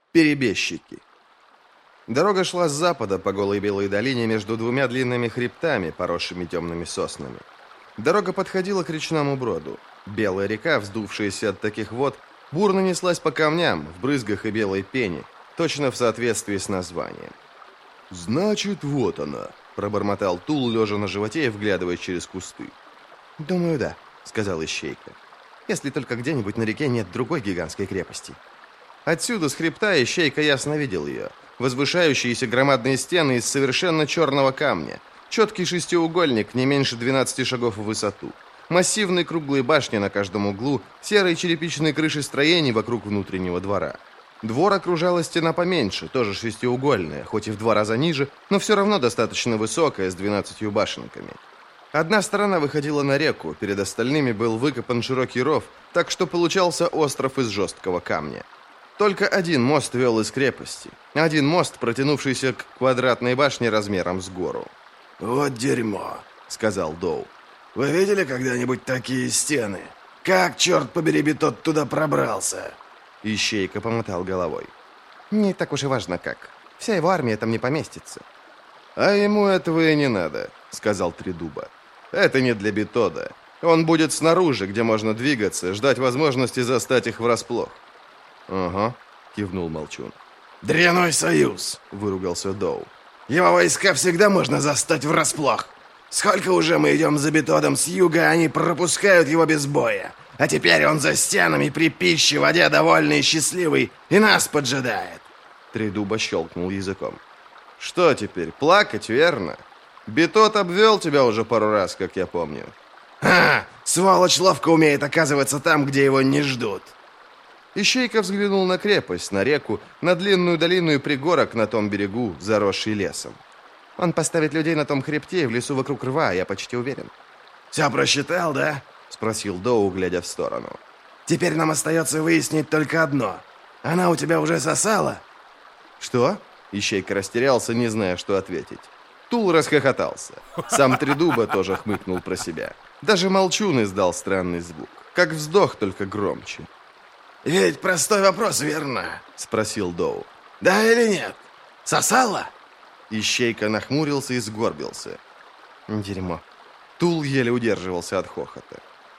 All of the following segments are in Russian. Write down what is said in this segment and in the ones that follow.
Перебежчики. Дорога шла с запада по голой белой долине между двумя длинными хребтами, поросшими темными соснами. Дорога подходила к речному броду. Белая река, вздувшаяся от таких вод, бурно неслась по камням, в брызгах и белой пене, точно в соответствии с названием. «Значит, вот она», — пробормотал Тул, лежа на животе и вглядываясь через кусты. «Думаю, да», — сказал Ищейка. «Если только где-нибудь на реке нет другой гигантской крепости». Отсюда, с хребта, Ищейка ясно видел ее. Возвышающиеся громадные стены из совершенно черного камня. Четкий шестиугольник, не меньше 12 шагов в высоту. Массивные круглые башни на каждом углу, серые черепичные крыши строений вокруг внутреннего двора. Двор окружала стена поменьше, тоже шестиугольная, хоть и в 2 раза ниже, но все равно достаточно высокая, с 12 башенками. Одна сторона выходила на реку, перед остальными был выкопан широкий ров, так что получался остров из жесткого камня. Только один мост вел из крепости. Один мост, протянувшийся к квадратной башне размером с гору. «Вот дерьмо», — сказал Доу. «Вы видели когда-нибудь такие стены? Как, черт побери, Битот туда пробрался?» Ищейка помотал головой. «Не так уж и важно как. Вся его армия там не поместится». «А ему этого и не надо», — сказал Тридуба. «Это не для Битода. Он будет снаружи, где можно двигаться, ждать возможности застать их врасплох». «Ага», — кивнул Молчун. «Дряной союз», — выругался Доу. «Его войска всегда можно застать врасплох. Сколько уже мы идем за Битодом с юга, они пропускают его без боя. А теперь он за стенами при пище, воде, довольный и счастливый, и нас поджидает». Тридуба щелкнул языком. «Что теперь, плакать, верно? Битот обвел тебя уже пару раз, как я помню». «Ха! Сволочь ловко умеет оказываться там, где его не ждут». Ищейка взглянул на крепость, на реку, на длинную долину и пригорок на том берегу, заросший лесом. Он поставит людей на том хребте и в лесу вокруг рва, я почти уверен. «Все просчитал, да?» — спросил Доу, глядя в сторону. «Теперь нам остается выяснить только одно. Она у тебя уже сосала?» «Что?» — Ищейка растерялся, не зная, что ответить. Тул расхохотался. Сам Тридуба тоже хмыкнул про себя. Даже Молчун издал странный звук. Как вздох, только громче. «Ведь простой вопрос, верно?» — спросил Доу. «Да или нет? Сосала?» Ищейка нахмурился и сгорбился. «Дерьмо». Тул еле удерживался от хохота.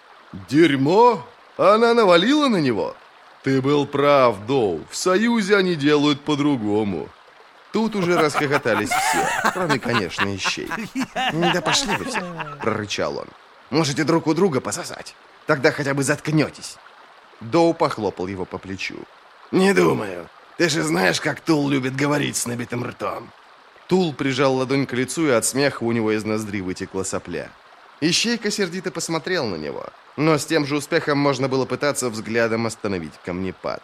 «Дерьмо? Она навалила на него? Ты был прав, Доу. В Союзе они делают по-другому». Тут уже расхохотались все, кроме, конечно, Ищейки. «Да пошли вы все!» — прорычал он. «Можете друг у друга пососать. Тогда хотя бы заткнетесь». Доу похлопал его по плечу. «Не думаю. Ты же знаешь, как Тул любит говорить с набитым ртом». Тул прижал ладонь к лицу, и от смеха у него из ноздри вытекла сопля. Ищейка сердито посмотрел на него, но с тем же успехом можно было пытаться взглядом остановить камнепад.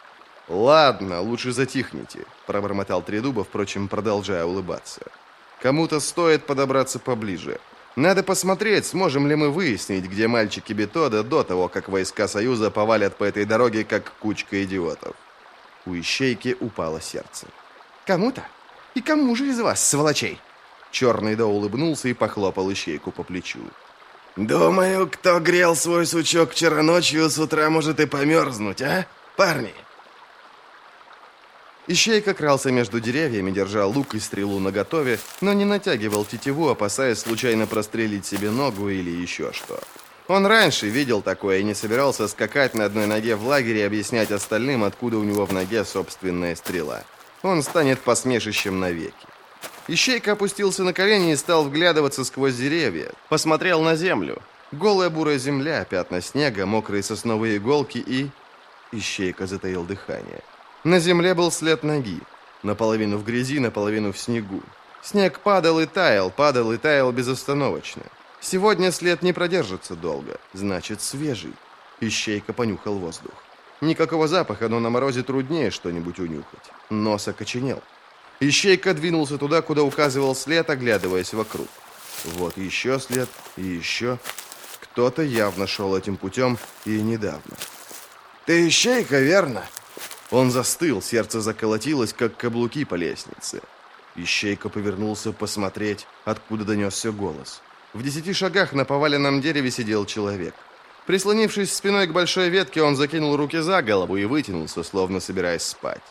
«Ладно, лучше затихните», — пробормотал Тридуба, впрочем, продолжая улыбаться. «Кому-то стоит подобраться поближе. Надо посмотреть, сможем ли мы выяснить, где мальчики Битода до того, как войска Союза повалят по этой дороге, как кучка идиотов». У Ищейки упало сердце. «Кому-то? И кому же из вас, сволочей?» Черный Доу улыбнулся и похлопал Ищейку по плечу. «Думаю, кто грел свой сучок вчера ночью, с утра может и померзнуть, а, парни?» Ищейка крался между деревьями, держа лук и стрелу наготове, но не натягивал тетиву, опасаясь случайно прострелить себе ногу или еще что. Он раньше видел такое и не собирался скакать на одной ноге в лагере и объяснять остальным, откуда у него в ноге собственная стрела. Он станет посмешищем навеки. Ищейка опустился на колени и стал вглядываться сквозь деревья. Посмотрел на землю. Голая бурая земля, пятна снега, мокрые сосновые иголки и... Ищейка затаил дыхание. На земле был след ноги. Наполовину в грязи, наполовину в снегу. Снег падал и таял безостановочно. Сегодня след не продержится долго. Значит, свежий. Ищейка понюхал воздух. Никакого запаха, но на морозе труднее что-нибудь унюхать. Нос окоченел. Ищейка двинулся туда, куда указывал след, оглядываясь вокруг. Вот еще след, и еще. Кто-то явно шел этим путем, и недавно. «Ты Ищейка, верно?» Он застыл, сердце заколотилось, как каблуки по лестнице. Ищейка повернулся посмотреть, откуда донесся голос. В 10 шагах на поваленном дереве сидел человек. Прислонившись спиной к большой ветке, он закинул руки за голову и вытянулся, словно собираясь спать.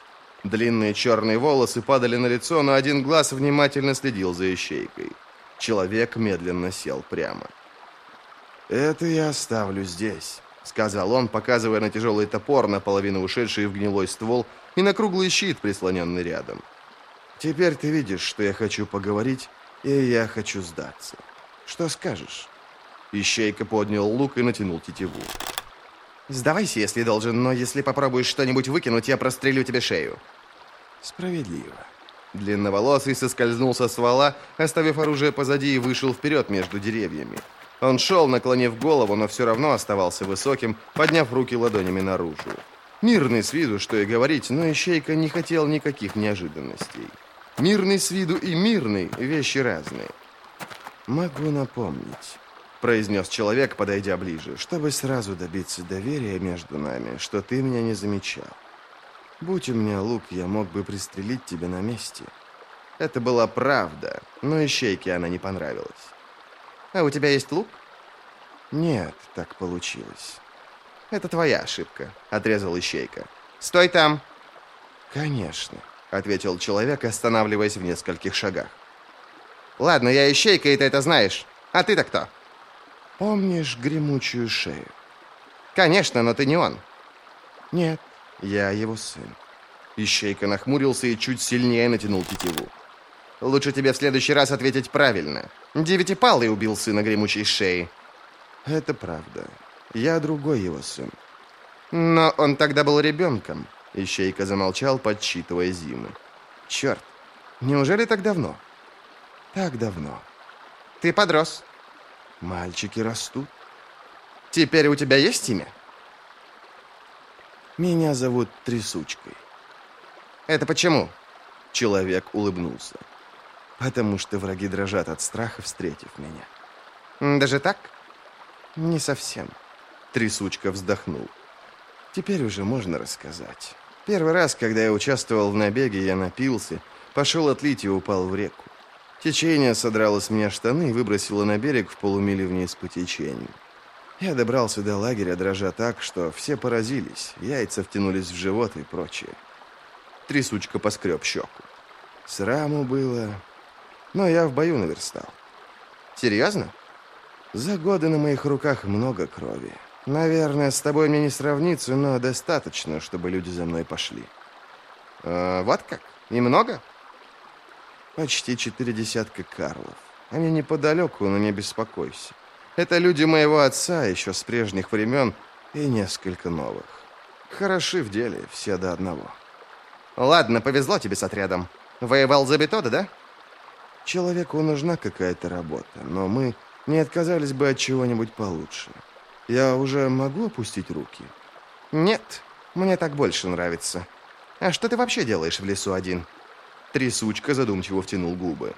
Длинные черные волосы падали на лицо, но один глаз внимательно следил за ищейкой. Человек медленно сел прямо. «Это я оставлю здесь», — сказал он, показывая на тяжелый топор, наполовину ушедший в гнилой ствол, и на круглый щит, прислоненный рядом. «Теперь ты видишь, что я хочу поговорить, и я хочу сдаться. Что скажешь?» Ищейка поднял лук и натянул тетиву. «Сдавайся, если должен, но если попробуешь что-нибудь выкинуть, я прострелю тебе шею». «Справедливо». Длинноволосый соскользнул со ствола, оставив оружие позади, и вышел вперед между деревьями. Он шел, наклонив голову, но все равно оставался высоким, подняв руки ладонями наружу. Мирный с виду, что и говорить, но ищейка не хотел никаких неожиданностей. Мирный с виду и мирный – вещи разные. «Могу напомнить», – произнес человек, подойдя ближе. «чтобы сразу добиться доверия между нами, что ты меня не замечал. Будь у меня лук, я мог бы пристрелить тебя на месте». Это была правда, но ищейке она не понравилась. «А у тебя есть лук?» «Нет, так получилось». «Это твоя ошибка», — отрезал ищейка. «Стой там!» «Конечно», — ответил человек, останавливаясь в нескольких шагах. «Ладно, я ищейка, и ты это знаешь. А ты-то кто?» «Помнишь гремучую шею?» «Конечно, но ты не он». «Нет, я его сын». Ищейка нахмурился и чуть сильнее натянул тетиву. «Лучше тебе в следующий раз ответить правильно. Девятипалый убил сына гремучей шеи». «Это правда. Я другой его сын». «Но он тогда был ребенком». Ищейка замолчал, подсчитывая зимы. «Черт, неужели так давно?» «Так давно». «Ты подрос». «Мальчики растут». «Теперь у тебя есть имя?» «Меня зовут Трясучкой». «Это почему?» Человек улыбнулся. «Потому что враги дрожат от страха, встретив меня». «Даже так?» «Не совсем». Трясучка вздохнул. «Теперь уже можно рассказать. Первый раз, когда я участвовал в набеге, я напился, пошел отлить и упал в реку. Течение содрало с меня штаны и выбросило на берег в полумиле вниз по течению. Я добрался до лагеря, дрожа так, что все поразились, яйца втянулись в живот и прочее». Трясучка поскреб щеку. «Сраму было, но я в бою наверстал». «Серьезно?» «За годы на моих руках много крови. Наверное, с тобой мне не сравнится, но достаточно, чтобы люди за мной пошли». «Вот как? И много?» «Почти 4 десятка карлов. Они неподалеку, но не беспокойся. Это люди моего отца еще с прежних времен и несколько новых. Хороши в деле, все до одного». «Ладно, повезло тебе с отрядом. Воевал за Бетода, да?» «Человеку нужна какая-то работа, но мы не отказались бы от чего-нибудь получше. Я уже могу опустить руки?» «Нет, мне так больше нравится. А что ты вообще делаешь в лесу один?» Трясучка задумчиво втянул губы.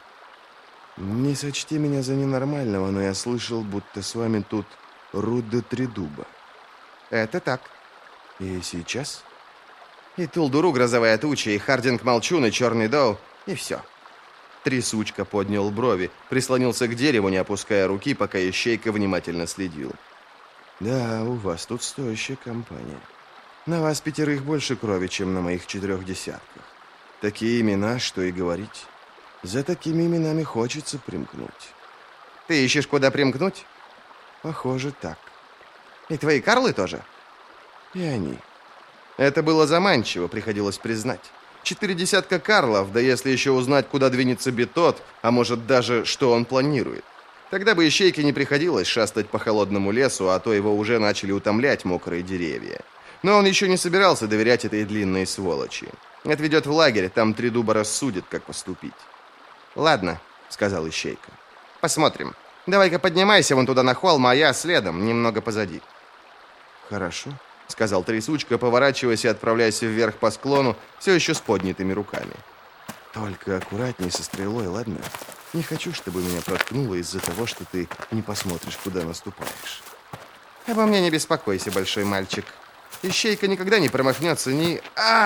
«Не сочти меня за ненормального, но я слышал, будто с вами тут Рудда Тридуба». «Это так». «И сейчас?» «И Тулдуру грозовая туча, и Хардинг Молчун, и Черный Доу, и все». Трясучка поднял брови, прислонился к дереву, не опуская руки, пока ищейка внимательно следил. «Да, у вас тут стоящая компания. На вас 5 больше крови, чем на моих 4 десятках. Такие имена, что и говорить. За такими именами хочется примкнуть». «Ты ищешь, куда примкнуть?» «Похоже, так». «И твои карлы тоже?» «И они». Это было заманчиво, приходилось признать. 4 десятка карлов, да если еще узнать, куда двинется Бетод, а может даже, что он планирует. Тогда бы ищейке не приходилось шастать по холодному лесу, а то его уже начали утомлять мокрые деревья. Но он еще не собирался доверять этой длинной сволочи. Отведет в лагерь, там Тридуба рассудит, как поступить. «Ладно», — сказал ищейка. «Посмотрим. Давай-ка поднимайся вон туда на холм, а я следом, немного позади». «Хорошо», — сказал Трясучка, поворачиваясь и отправляясь вверх по склону, все еще с поднятыми руками. «Только аккуратней со стрелой, ладно? Не хочу, чтобы меня проткнуло из-за того, что ты не посмотришь, куда наступаешь». «Обо мне не беспокойся, большой мальчик. Ищейка никогда не промахнется ни...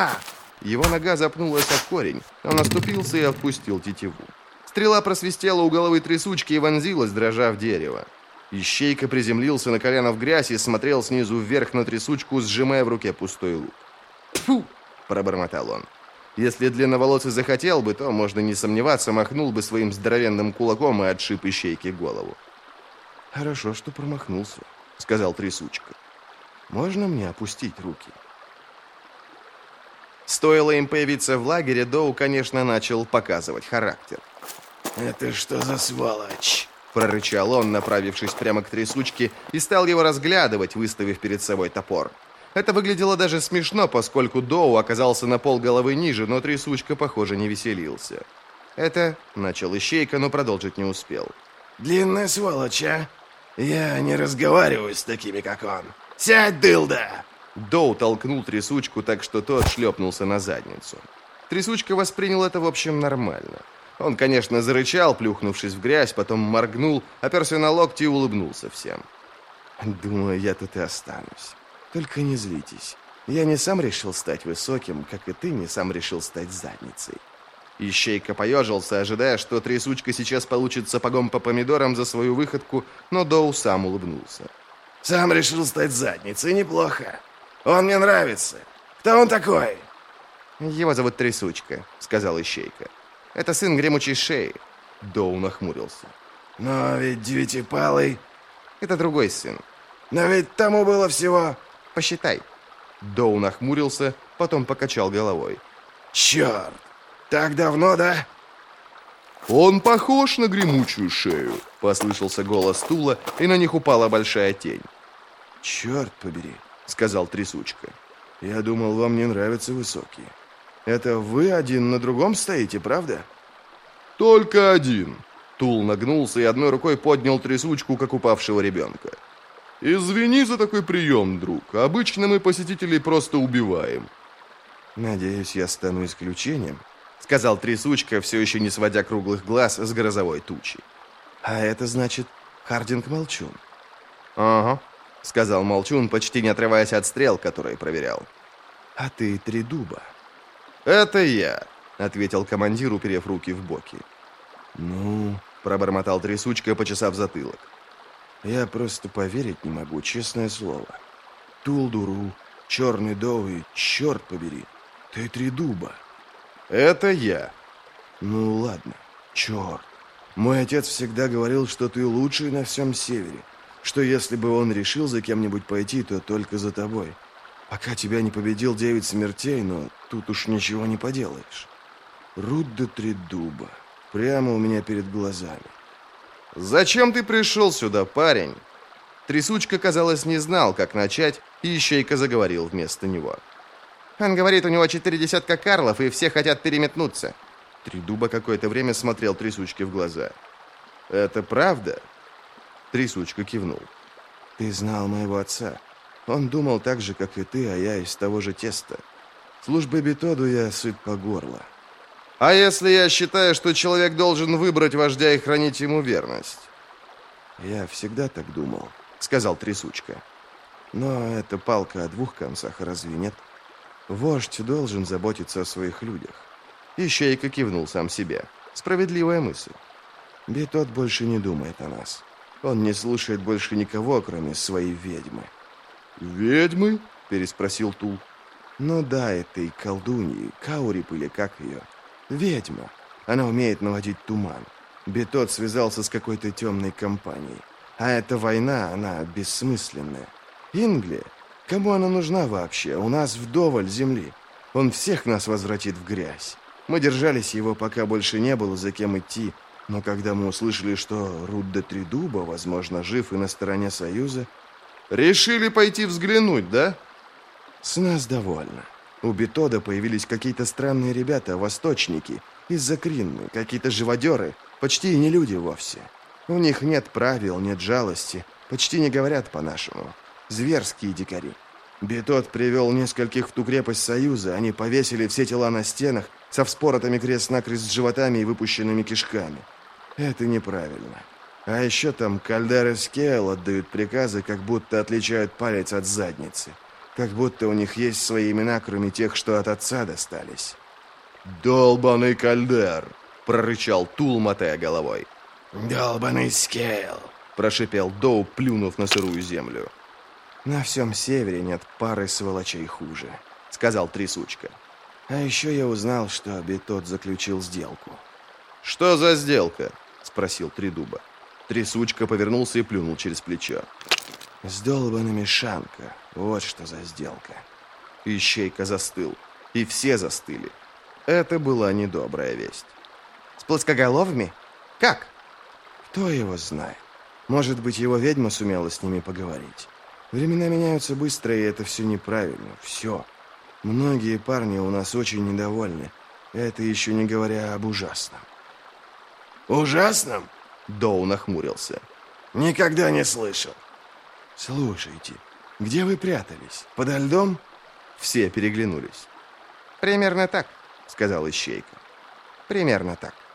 Его нога запнулась о корень. Он оступился и отпустил тетиву. Стрела просвистела у головы Трясучки и вонзилась, дрожа в дерево. Ищейка приземлился на колено в грязь и смотрел снизу вверх на Трясучку, сжимая в руке пустой лук. «Тьфу!» – пробормотал он. Если длинноволосый захотел бы, то, можно не сомневаться, махнул бы своим здоровенным кулаком и отшиб Ищейке голову. «Хорошо, что промахнулся», — сказал Трясучка. «Можно мне опустить руки?» Стоило им появиться в лагере, Доу, конечно, начал показывать характер. «Это что за сволочь?» — прорычал он, направившись прямо к Трясучке, и стал его разглядывать, выставив перед собой топор. Это выглядело даже смешно, поскольку Доу оказался на полголовы ниже, но Трясучка, похоже, не веселился. «Это...» — начал Ищейка, но продолжить не успел. «Длинная сволочь, а? Я не разговариваю с такими, как он. Сядь, дылда!» Доу толкнул Трясучку так, что тот шлепнулся на задницу. Трясучка воспринял это, в общем, нормально. Он, конечно, зарычал, плюхнувшись в грязь, потом моргнул, оперся на локти и улыбнулся всем. «Думаю, я тут и останусь. Только не злитесь. Я не сам решил стать высоким, как и ты не сам решил стать задницей». Ищейка поежился, ожидая, что Трясучка сейчас получит сапогом по помидорам за свою выходку, но Доу сам улыбнулся. «Сам решил стать задницей, неплохо. Он мне нравится. Кто он такой?» «Его зовут Трясучка», — сказал Ищейка. «Это сын гремучей шеи». Доу нахмурился. «Но ведь девятипалый...» «Это другой сын». «Но ведь тому было всего...» «Посчитай». Доу нахмурился, потом покачал головой. «Черт! Так давно, да?» «Он похож на гремучую шею», — послышался голос Тула, и на них упала большая тень. «Черт побери», — сказал Трясучка. «Я думал, вам не нравятся высокие. Это вы один на другом стоите, правда?» «Только один». Тул нагнулся и одной рукой поднял Трясучку, как упавшего ребенка. «Извини за такой прием, друг. Обычно мы посетителей просто убиваем». «Надеюсь, я стану исключением», — сказал Трясучка, все еще не сводя круглых глаз с грозовой тучи. «А это значит, Хардинг Молчун». «Ага», — сказал Молчун, почти не отрываясь от стрел, которые проверял. «А ты Тридуба». «Это я», — ответил командир, уперев руки в боки. «Ну...» — пробормотал Трясучка, почесав затылок. «Я просто поверить не могу, честное слово. Тулдуру, черный Доу и, черт побери, ты Тридуба». «Это я». «Ну ладно, черт. Мой отец всегда говорил, что ты лучший на всем севере, что если бы он решил за кем-нибудь пойти, то только за тобой. Пока тебя не победил 9 смертей, но тут уж ничего не поделаешь. Рудда Тридуба. Прямо у меня перед глазами». «Зачем ты пришел сюда, парень?» Трясучка, казалось, не знал, как начать, и Ищейка заговорил вместо него. «Он говорит, у него 4 десятка карлов, и все хотят переметнуться». Тридуба какое-то время смотрел Трясучке в глаза. «Это правда?» Трясучка кивнул. «Ты знал моего отца. Он думал так же, как и ты, а я из того же теста. Службой Бетоду я сыт по горло». «А если я считаю, что человек должен выбрать вождя и хранить ему верность?» «Я всегда так думал», — сказал Трясучка. «Но это палка о 2 концах, разве нет? Вождь должен заботиться о своих людях». Ищейка кивнул сам себе. Справедливая мысль. Бетод больше не думает о нас. Он не слушает больше никого, кроме своей ведьмы». «Ведьмы?» — переспросил Тул. «Ну да, этой колдуньи, Каурип или как ее. Ведьма. Она умеет наводить туман. Бетод связался с какой-то темной компанией. А эта война, она бессмысленная. Инглия? Кому она нужна вообще? У нас вдоволь земли. Он всех нас возвратит в грязь. Мы держались его, пока больше не было за кем идти. Но когда мы услышали, что Рудда Тридуба, возможно, жив и на стороне Союза... «Решили пойти взглянуть, да?» С нас довольно. У Бетода появились какие-то странные ребята, восточники, из-за Кринны, какие-то живодеры, почти не люди вовсе. У них нет правил, нет жалости, почти не говорят по-нашему. Зверские дикари. Бетод привел нескольких в ту крепость Союза, они повесили все тела на стенах, со вспоротыми крест-накрест животами и выпущенными кишками. Это неправильно. А еще там Кальдер и Скейл отдают приказы, как будто отличают палец от задницы. Как будто у них есть свои имена, кроме тех, что от отца достались. «Долбаный Кальдер!» — прорычал Тул, мотая головой. «Долбаный Скейл!» — прошипел Доу, плюнув на сырую землю. «На всем севере нет пары сволочей хуже», — сказал Трясучка. А еще я узнал, что Абитот заключил сделку. «Что за сделка?» — спросил Тридуба. Трясучка повернулся и плюнул через плечо. С долбанными Шанка. Вот что за сделка. Ищейка застыл. И все застыли. Это была недобрая весть. С плоскоголовыми? Как? Кто его знает? Может быть, его ведьма сумела с ними поговорить. Времена меняются быстро, и это все неправильно. Все. Многие парни у нас очень недовольны. Это еще не говоря об ужасном. Ужасном? Доу нахмурился. Никогда не слышал. Слушайте, где вы прятались? Подо льдом? Все переглянулись. Примерно так, сказал Ищейка. примерно так.